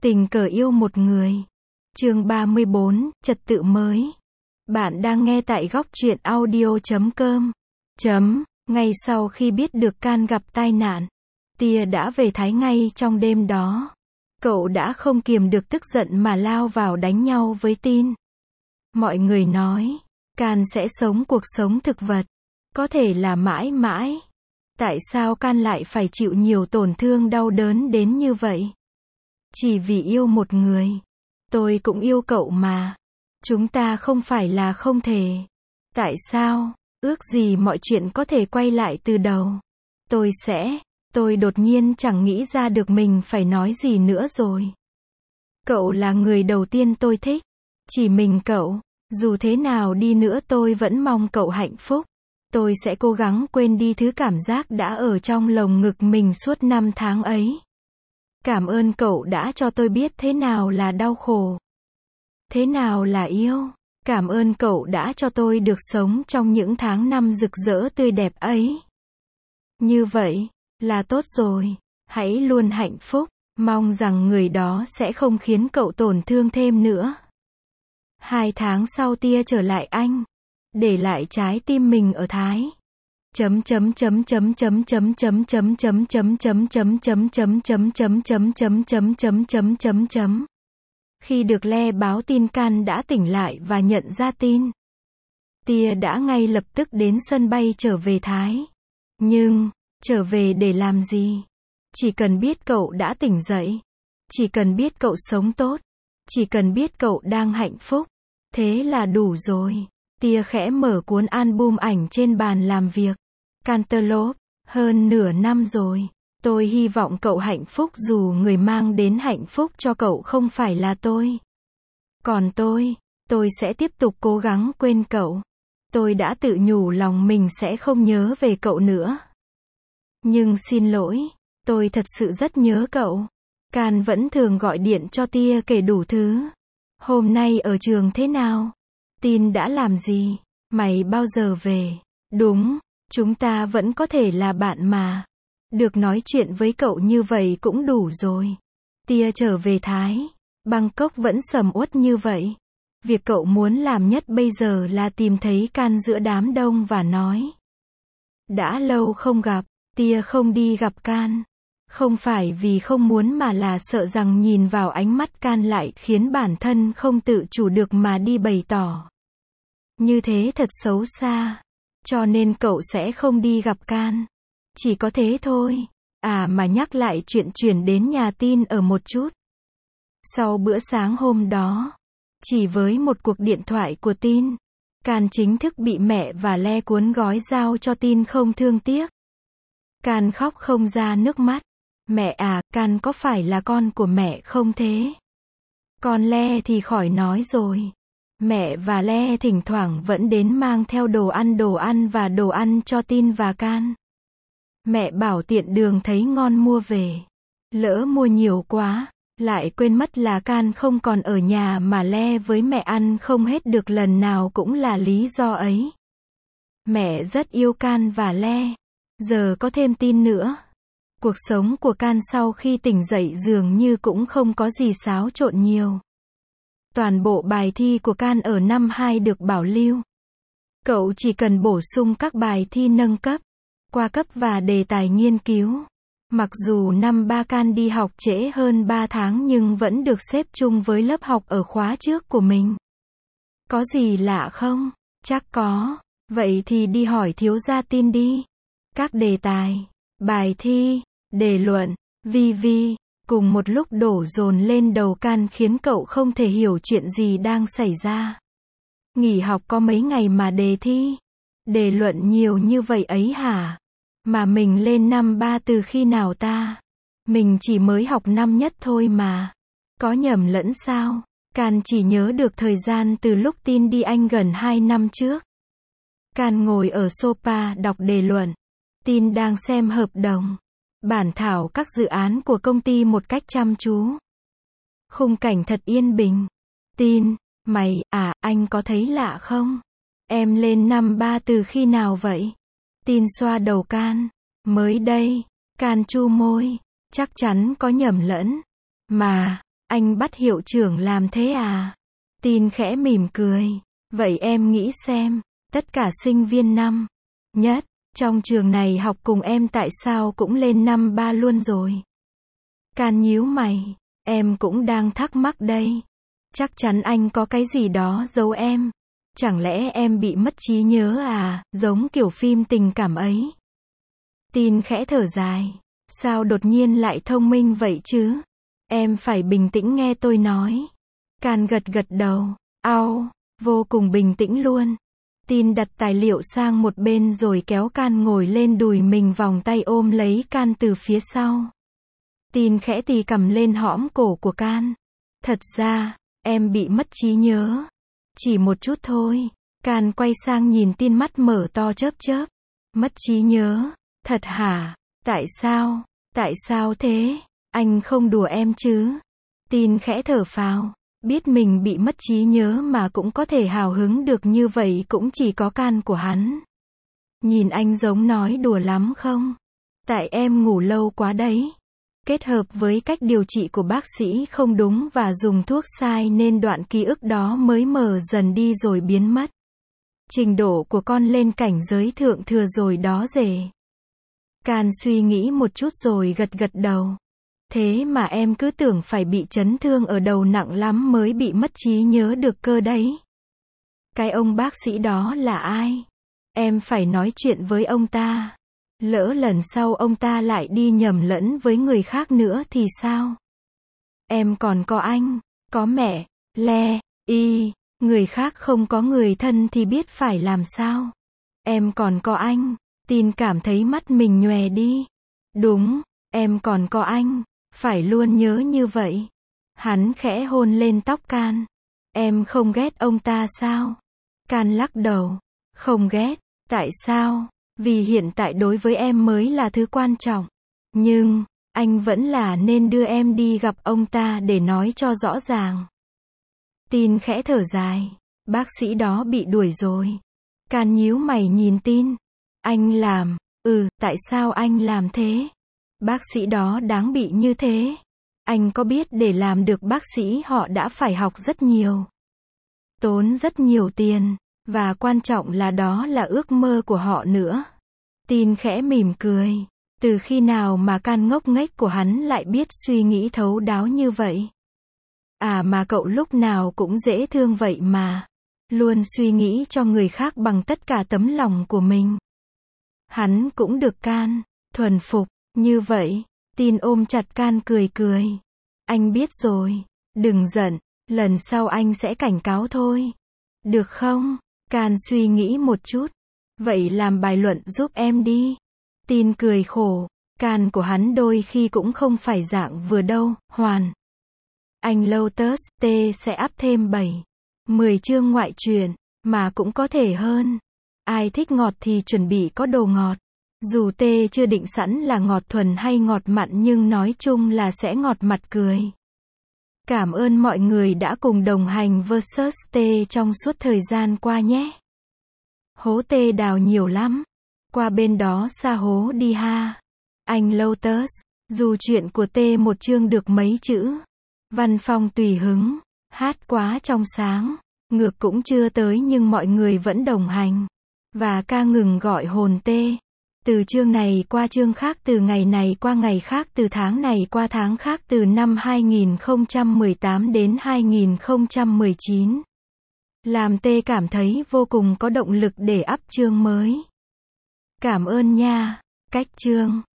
Tình cờ yêu một người. Chương 34, trật tự mới. Bạn đang nghe tại góc truyện audio.com. Ngay sau khi biết được Can gặp tai nạn, Tia đã về Thái ngay trong đêm đó. Cậu đã không kiềm được tức giận mà lao vào đánh nhau với Tin. Mọi người nói, Can sẽ sống cuộc sống thực vật, có thể là mãi mãi. Tại sao Can lại phải chịu nhiều tổn thương đau đớn đến như vậy? Chỉ vì yêu một người. Tôi cũng yêu cậu mà. Chúng ta không phải là không thể. Tại sao? Ước gì mọi chuyện có thể quay lại từ đầu. Tôi đột nhiên chẳng nghĩ ra được mình phải nói gì nữa rồi. Cậu là người đầu tiên tôi thích. Chỉ mình cậu. Dù thế nào đi nữa tôi vẫn mong cậu hạnh phúc. Tôi sẽ cố gắng quên đi thứ cảm giác đã ở trong lồng ngực mình suốt 5 tháng ấy. Cảm ơn cậu đã cho tôi biết thế nào là đau khổ. Thế nào là yêu. Cảm ơn cậu đã cho tôi được sống trong những tháng năm rực rỡ tươi đẹp ấy. Như vậy, là tốt rồi. Hãy luôn hạnh phúc. Mong rằng người đó sẽ không khiến cậu tổn thương thêm nữa. 2 tháng sau Tia trở lại Anh. Để lại trái tim mình ở Thái. Khi được Le báo tin Can đã tỉnh lại và nhận ra tin, Tia đã ngay lập tức đến sân bay trở về Thái. Nhưng, trở về để làm gì? Chỉ cần biết cậu đã tỉnh dậy. Chỉ cần biết cậu sống tốt. Chỉ cần biết cậu đang hạnh phúc. Thế là đủ rồi. Tia khẽ mở cuốn album ảnh trên bàn làm việc. Cantaloupe, hơn nửa năm rồi. Tôi hy vọng cậu hạnh phúc dù người mang đến hạnh phúc cho cậu không phải là tôi. Còn tôi sẽ tiếp tục cố gắng quên cậu. Tôi đã tự nhủ lòng mình sẽ không nhớ về cậu nữa. Nhưng xin lỗi, tôi thật sự rất nhớ cậu. Can vẫn thường gọi điện cho Tia kể đủ thứ. Hôm nay ở trường thế nào? Tin đã làm gì? Mày bao giờ về? Đúng, chúng ta vẫn có thể là bạn mà. Được nói chuyện với cậu như vậy cũng đủ rồi. Tia trở về Thái. Bangkok vẫn sầm uất như vậy. Việc cậu muốn làm nhất bây giờ là tìm thấy Can giữa đám đông và nói. Đã lâu không gặp, Tia không đi gặp Can. Không phải vì không muốn mà là sợ rằng nhìn vào ánh mắt Can lại khiến bản thân không tự chủ được mà đi bày tỏ. Như thế thật xấu xa. Cho nên cậu sẽ không đi gặp Can. Chỉ có thế thôi. À mà nhắc lại chuyện chuyển đến nhà Tin ở một chút. Sau bữa sáng hôm đó, chỉ với một cuộc điện thoại của Tin, Can chính thức bị mẹ và Le cuốn gói giao cho Tin không thương tiếc. Can khóc không ra nước mắt. Mẹ à, Can có phải là con của mẹ không thế? Con Le thì khỏi nói rồi. Mẹ và Le thỉnh thoảng vẫn đến mang theo đồ ăn và đồ ăn cho Tin và Can. Mẹ bảo tiện đường thấy ngon mua về. Lỡ mua nhiều quá, lại quên mất là Can không còn ở nhà mà Le với mẹ ăn không hết được lần nào cũng là lý do ấy. Mẹ rất yêu Can và Le. Giờ có thêm Tin nữa. Cuộc sống của Can sau khi tỉnh dậy dường như cũng không có gì xáo trộn nhiều. Toàn bộ bài thi của Can ở năm 2 được bảo lưu. Cậu chỉ cần bổ sung các bài thi nâng cấp, qua cấp và đề tài nghiên cứu. Mặc dù năm 3 Can đi học trễ hơn 3 tháng nhưng vẫn được xếp chung với lớp học ở khóa trước của mình. Có gì lạ không? Chắc có. Vậy thì đi hỏi thiếu gia Tin đi. Các đề tài, bài thi, đề luận, VV, cùng một lúc đổ dồn lên đầu Can khiến cậu không thể hiểu chuyện gì đang xảy ra. Nghỉ học có mấy ngày mà đề thi, đề luận nhiều như vậy ấy hả? Mà mình lên năm 3 từ khi nào ta? Mình chỉ mới học năm nhất thôi mà. Có nhầm lẫn sao? Can chỉ nhớ được thời gian từ lúc Tin đi Anh gần 2 năm trước. Can ngồi ở sofa đọc đề luận. Tin đang xem hợp đồng, bản thảo các dự án của công ty một cách chăm chú. Khung cảnh thật yên bình. Tin, anh có thấy lạ không? Em lên năm 3 từ khi nào vậy? Tin xoa đầu Can. Mới đây. Can chu môi. Chắc chắn có nhầm lẫn. Mà, Anh bắt hiệu trưởng làm thế à? Tin khẽ mỉm cười. Vậy em nghĩ xem, tất cả sinh viên năm nhất trong trường này học cùng em tại sao cũng lên năm 3 luôn rồi? Can nhíu mày. Em cũng đang thắc mắc đây. Chắc chắn anh có cái gì đó giấu em. Chẳng lẽ em bị mất trí nhớ à, giống kiểu phim tình cảm ấy? Tin khẽ thở dài. Sao đột nhiên lại thông minh vậy chứ? Em phải bình tĩnh nghe tôi nói. Can gật gật đầu. Ao, vô cùng bình tĩnh luôn. Tin đặt tài liệu sang một bên rồi kéo Can ngồi lên đùi mình, vòng tay ôm lấy Can từ phía sau. Tin khẽ tì cầm lên hõm cổ của Can. Thật ra, em bị mất trí nhớ. Chỉ một chút thôi. Can quay sang nhìn Tin, mắt mở to chớp chớp. Mất trí nhớ? Thật hả? Tại sao? Tại sao thế? Anh không đùa em chứ? Tin khẽ thở phào. Biết mình bị mất trí nhớ mà cũng có thể hào hứng được như vậy cũng chỉ có Can của hắn. Nhìn anh giống nói đùa lắm không? Tại em ngủ lâu quá đấy. Kết hợp với cách điều trị của bác sĩ không đúng và dùng thuốc sai nên đoạn ký ức đó mới mờ dần đi rồi biến mất. Trình độ của con lên cảnh giới thượng thừa rồi đó rể. Can suy nghĩ một chút rồi gật gật đầu. Thế mà em cứ tưởng phải bị chấn thương ở đầu nặng lắm mới bị mất trí nhớ được cơ đấy. Cái ông bác sĩ đó là ai? Em phải nói chuyện với ông ta. Lỡ lần sau ông ta lại đi nhầm lẫn với người khác nữa thì sao? Em còn có anh, có mẹ, người khác không có người thân thì biết phải làm sao? Em còn có anh. Tin cảm thấy mắt mình nhòe đi. Đúng, em còn có anh. Phải luôn nhớ như vậy. Hắn khẽ hôn lên tóc Can. Em không ghét ông ta sao? Can lắc đầu. Không ghét. Tại sao? Vì hiện tại đối với em mới là thứ quan trọng. Nhưng, anh vẫn là nên đưa em đi gặp ông ta để nói cho rõ ràng. Tin khẽ thở dài. Bác sĩ đó bị đuổi rồi. Can nhíu mày nhìn Tin. Anh làm? Tại sao anh làm thế? Bác sĩ đó đáng bị như thế. Anh có biết để làm được bác sĩ họ đã phải học rất nhiều. Tốn rất nhiều tiền. Và quan trọng là đó là ước mơ của họ nữa. Tin khẽ mỉm cười. Từ khi nào mà Can ngốc nghếch của hắn lại biết suy nghĩ thấu đáo như vậy? À mà cậu lúc nào cũng dễ thương vậy mà. Luôn suy nghĩ cho người khác bằng tất cả tấm lòng của mình. Hắn cũng được Can thuần phục như vậy. Tin ôm chặt Can cười cười. Anh biết rồi. Đừng giận. Lần sau anh sẽ cảnh cáo thôi. Được không? Can suy nghĩ một chút. Vậy làm bài luận giúp em đi. Tin cười khổ. Can của hắn đôi khi cũng không phải dạng vừa đâu. Hoàn. Anh Lotus T sẽ up thêm 10 chương ngoại truyện. Mà cũng có thể hơn. Ai thích ngọt thì chuẩn bị có đồ ngọt. Dù T chưa định sẵn là ngọt thuần hay ngọt mặn nhưng nói chung là sẽ ngọt mặt cười. Cảm ơn mọi người đã cùng đồng hành versus T trong suốt thời gian qua nhé. Hố T đào nhiều lắm. Qua bên đó xa hố đi ha. Anh Lotus. Dù chuyện của T một chương được mấy chữ. Văn phong tùy hứng. Hát quá trong sáng. Ngược cũng chưa tới nhưng mọi người vẫn đồng hành. Và ca ngừng gọi hồn T. Từ chương này qua chương khác, từ ngày này qua ngày khác, từ tháng này qua tháng khác, từ năm 2018 đến 2019. Làm T cảm thấy vô cùng có động lực để up chương mới. Cảm ơn nha. Cách chương.